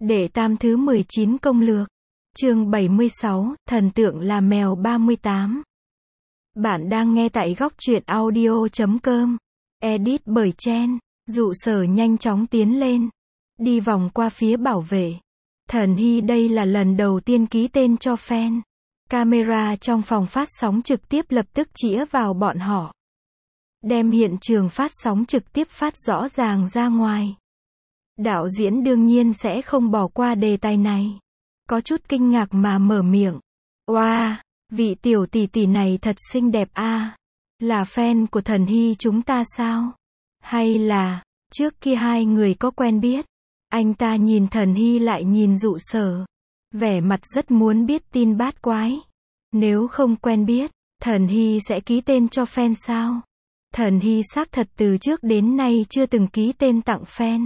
Đệ tam thứ 19 công lược. Chương 76, thần tượng là mèo 38. Bạn đang nghe tại góc truyện audio.com. Edit bởi Chen. Dụ Sở nhanh chóng tiến lên. Đi vòng qua phía bảo vệ. Thần Hy đây là lần đầu tiên ký tên cho fan. Camera trong phòng phát sóng trực tiếp lập tức chĩa vào bọn họ. Đem hiện trường phát sóng trực tiếp phát rõ ràng ra ngoài. Đạo diễn đương nhiên sẽ không bỏ qua đề tài này. Có chút kinh ngạc mà mở miệng. Wow, vị tiểu tỷ tỷ này thật xinh đẹp a. Là fan của Thần Hy chúng ta sao? Hay là, trước kia hai người có quen biết? Anh ta nhìn Thần Hy lại nhìn Dụ Sở. Vẻ mặt rất muốn biết tin bát quái. Nếu không quen biết, Thần Hy sẽ ký tên cho fan sao? Thần Hy xác thật từ trước đến nay chưa từng ký tên tặng fan.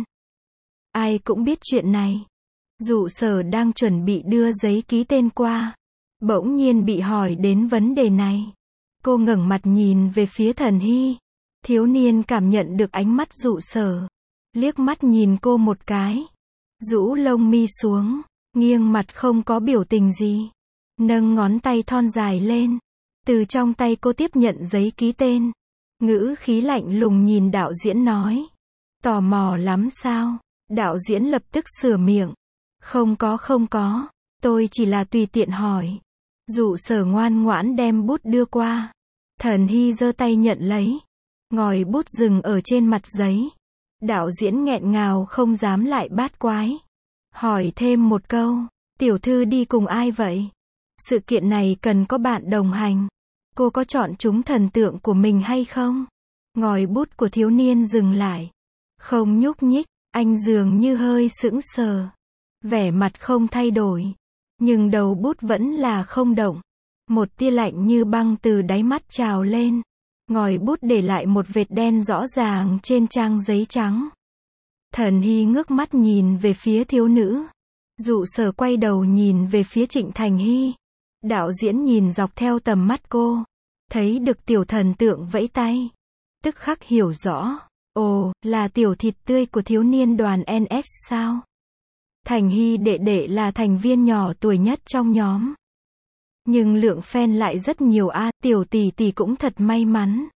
Ai cũng biết chuyện này. Dụ Sở đang chuẩn bị đưa giấy ký tên qua. Bỗng nhiên bị hỏi đến vấn đề này. Cô ngẩng mặt nhìn về phía Thần Hy. Thiếu niên cảm nhận được ánh mắt Dụ Sở. Liếc mắt nhìn cô một cái. Rũ lông mi xuống. Nghiêng mặt không có biểu tình gì. Nâng ngón tay thon dài lên. Từ trong tay cô tiếp nhận giấy ký tên. Ngữ khí lạnh lùng nhìn đạo diễn nói. Tò mò lắm sao? Đạo diễn lập tức sửa miệng. Không có, tôi chỉ là tùy tiện hỏi. Dụ Sở ngoan ngoãn đem bút đưa qua. Thần Hy giơ tay nhận lấy. Ngòi bút dừng ở trên mặt giấy. Đạo diễn nghẹn ngào không dám lại bát quái. Hỏi thêm một câu. Tiểu thư đi cùng ai vậy? Sự kiện này cần có bạn đồng hành. Cô có chọn chúng thần tượng của mình hay không? Ngòi bút của thiếu niên dừng lại. Không nhúc nhích. Anh dường như hơi sững sờ. Vẻ mặt không thay đổi. Nhưng đầu bút vẫn là không động. Một tia lạnh như băng từ đáy mắt trào lên. Ngòi bút để lại một vệt đen rõ ràng trên trang giấy trắng. Thần Hy ngước mắt nhìn về phía thiếu nữ. Dụ Sở quay đầu nhìn về phía Trịnh Thành Hy. Đạo diễn nhìn dọc theo tầm mắt cô. Thấy được tiểu thần tượng vẫy tay. Tức khắc hiểu rõ. Ồ, là tiểu thịt tươi của thiếu niên đoàn NX sao? Thành Hy đệ đệ là thành viên nhỏ tuổi nhất trong nhóm. Nhưng lượng fan lại rất nhiều a, tiểu tỷ tỷ cũng thật may mắn.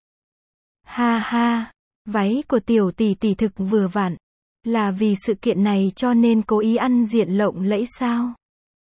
Ha ha, váy của tiểu tỷ tỷ thực vừa vặn. Là vì sự kiện này cho nên cố ý ăn diện lộng lẫy sao?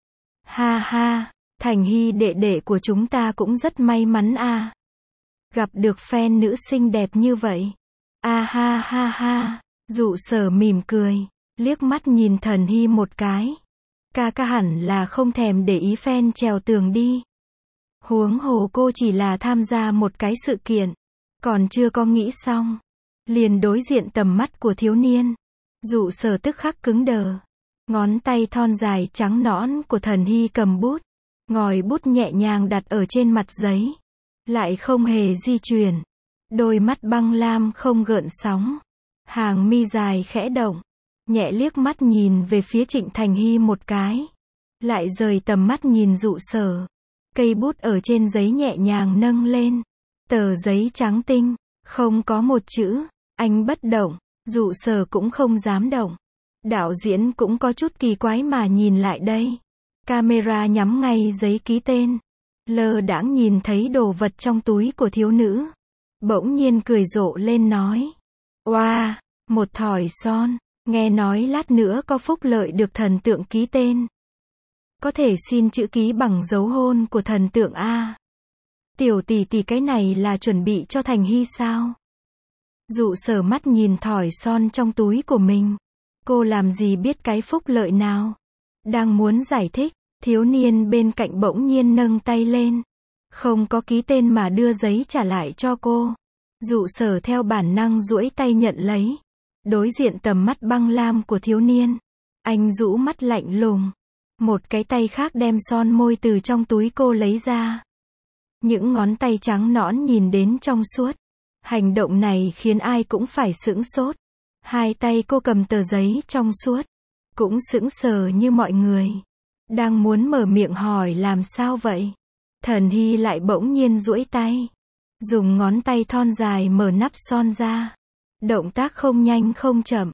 Ha ha, Thành Hy đệ đệ của chúng ta cũng rất may mắn a. Gặp được fan nữ xinh đẹp như vậy. A ha ha ha, Dụ Sở mỉm cười, liếc mắt nhìn Thần Hy một cái. Ca hẳn là không thèm để ý fan trèo tường đi. Huống hồ cô chỉ là tham gia một cái sự kiện, còn chưa có nghĩ xong. Liền đối diện tầm mắt của thiếu niên. Dụ Sở tức khắc cứng đờ. Ngón tay thon dài trắng nõn của Thần Hy cầm bút. Ngòi bút nhẹ nhàng đặt ở trên mặt giấy. Lại không hề di chuyển. Đôi mắt băng lam không gợn sóng. Hàng mi dài khẽ động. Nhẹ liếc mắt nhìn về phía Trịnh Thành Hy một cái. Lại rời tầm mắt nhìn Dụ Sở. Cây bút ở trên giấy nhẹ nhàng nâng lên. Tờ giấy trắng tinh. Không có một chữ. Anh bất động. Dụ Sở cũng không dám động. Đạo diễn cũng có chút kỳ quái mà nhìn lại đây. Camera nhắm ngay giấy ký tên. Lơ đãng nhìn thấy đồ vật trong túi của thiếu nữ. Bỗng nhiên cười rộ lên nói. Wow, một thỏi son. Nghe nói lát nữa có phúc lợi được thần tượng ký tên. Có thể xin chữ ký bằng dấu hôn của thần tượng a. Tiểu tỷ tỷ cái này là chuẩn bị cho Thành Hy sao? Dụ Sở mắt nhìn thỏi son trong túi của mình. Cô làm gì biết cái phúc lợi nào? Đang muốn giải thích, thiếu niên bên cạnh bỗng nhiên nâng tay lên. Không có ký tên mà đưa giấy trả lại cho cô. Dụ Sở theo bản năng duỗi tay nhận lấy. Đối diện tầm mắt băng lam của thiếu niên. Anh rũ mắt lạnh lùng. Một cái tay khác đem son môi từ trong túi cô lấy ra. Những ngón tay trắng nõn nhìn đến trong suốt. Hành động này khiến ai cũng phải sững sốt. Hai tay cô cầm tờ giấy trong suốt. Cũng sững sờ như mọi người. Đang muốn mở miệng hỏi làm sao vậy? Thần Hy lại bỗng nhiên duỗi tay. Dùng ngón tay thon dài mở nắp son ra. Động tác không nhanh không chậm.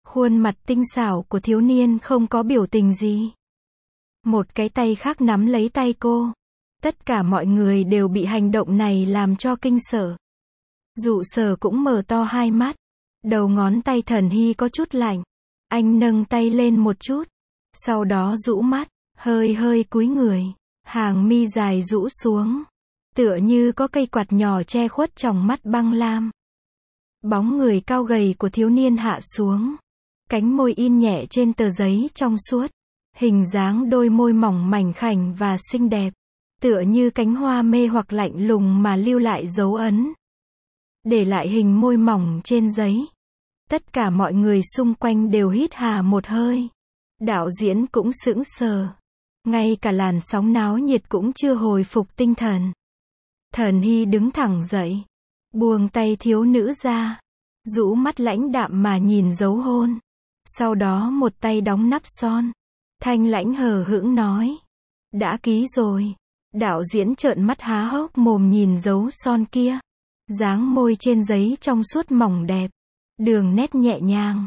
Khuôn mặt tinh xảo của thiếu niên không có biểu tình gì. Một cái tay khác nắm lấy tay cô. Tất cả mọi người đều bị hành động này làm cho kinh sợ. Dụ Sở cũng mở to hai mắt. Đầu ngón tay Thần Hy có chút lạnh. Anh nâng tay lên một chút. Sau đó rũ mắt, hơi hơi cúi người. Hàng mi dài rũ xuống. Tựa như có cây quạt nhỏ che khuất tròng mắt băng lam. Bóng người cao gầy của thiếu niên hạ xuống. Cánh môi in nhẹ trên tờ giấy trong suốt. Hình dáng đôi môi mỏng mảnh khảnh và xinh đẹp. Tựa như cánh hoa mê hoặc lạnh lùng mà lưu lại dấu ấn. Để lại hình môi mỏng trên giấy. Tất cả mọi người xung quanh đều hít hà một hơi. Đạo diễn cũng sững sờ. Ngay cả làn sóng náo nhiệt cũng chưa hồi phục tinh thần. Thần Hy đứng thẳng dậy. Buông tay thiếu nữ ra. Rũ mắt lãnh đạm mà nhìn dấu hôn. Sau đó một tay đóng nắp son. Thanh lãnh hờ hững nói. Đã ký rồi. Đạo diễn trợn mắt há hốc mồm nhìn dấu son kia. Dáng môi trên giấy trong suốt mỏng đẹp. Đường nét nhẹ nhàng.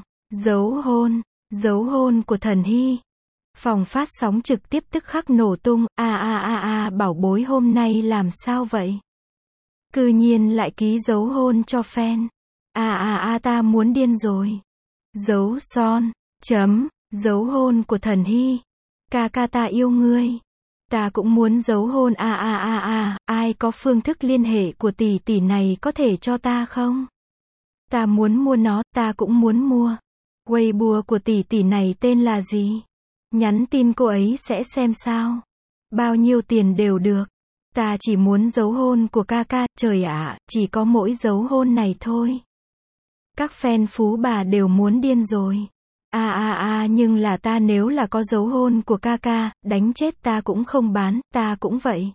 Dấu hôn của Thần Hy. Phòng phát sóng trực tiếp tức khắc nổ tung. Bảo bối hôm nay làm sao vậy? Cư nhiên lại ký dấu hôn cho fan. Ta muốn điên rồi. Dấu son. Dấu hôn của Thần Hy. Ca ca ta yêu ngươi. Ta cũng muốn dấu hôn. Ai có phương thức liên hệ của tỷ tỷ này có thể cho ta không? Ta muốn mua nó, ta cũng muốn mua. Weibo của tỷ tỷ này tên là gì? Nhắn tin cô ấy sẽ xem sao. Bao nhiêu tiền đều được. Ta chỉ muốn dấu hôn của ca ca, trời ạ, chỉ có mỗi dấu hôn này thôi. Các fan phú bà đều muốn điên rồi. Nhưng là ta nếu là có dấu hôn của ca ca, đánh chết ta cũng không bán, ta cũng vậy.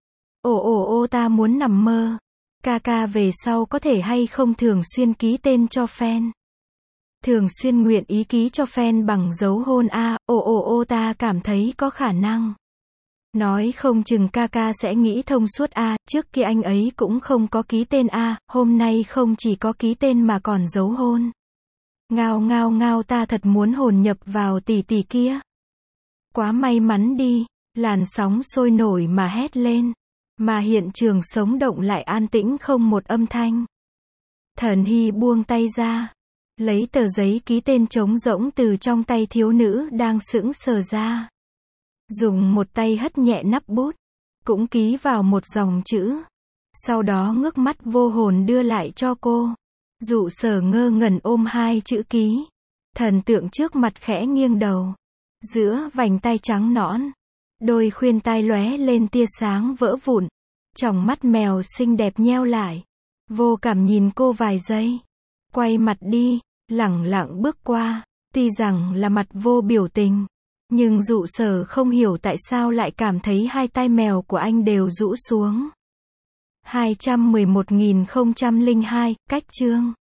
Ta muốn nằm mơ. Ca ca về sau có thể hay không thường xuyên ký tên cho fan. Thường xuyên nguyện ý ký cho fan bằng dấu hôn ta cảm thấy có khả năng. Nói không chừng ca ca sẽ nghĩ thông suốt trước kia anh ấy cũng không có ký tên hôm nay không chỉ có ký tên mà còn dấu hôn. Ngao ta thật muốn hồn nhập vào tỷ tỷ kia. Quá may mắn đi, làn sóng sôi nổi mà hét lên. Mà hiện trường sống động lại an tĩnh không một âm thanh. Thần Hy buông tay ra. Lấy tờ giấy ký tên trống rỗng từ trong tay thiếu nữ đang sững sờ ra. Dùng một tay hất nhẹ nắp bút. Cũng ký vào một dòng chữ. Sau đó ngước mắt vô hồn đưa lại cho cô. Dụ Sở ngơ ngẩn ôm hai chữ ký. Thần tượng trước mặt khẽ nghiêng đầu. Giữa vành tay trắng nõn. Đôi khuyên tai lóe lên tia sáng vỡ vụn. Tròng mắt mèo xinh đẹp nheo lại. Vô cảm nhìn cô vài giây. Quay mặt đi, lẳng lặng bước qua. Tuy rằng là mặt vô biểu tình. Nhưng Dụ Sở không hiểu tại sao lại cảm thấy hai tai mèo của anh đều rũ xuống. 211.002, cách chương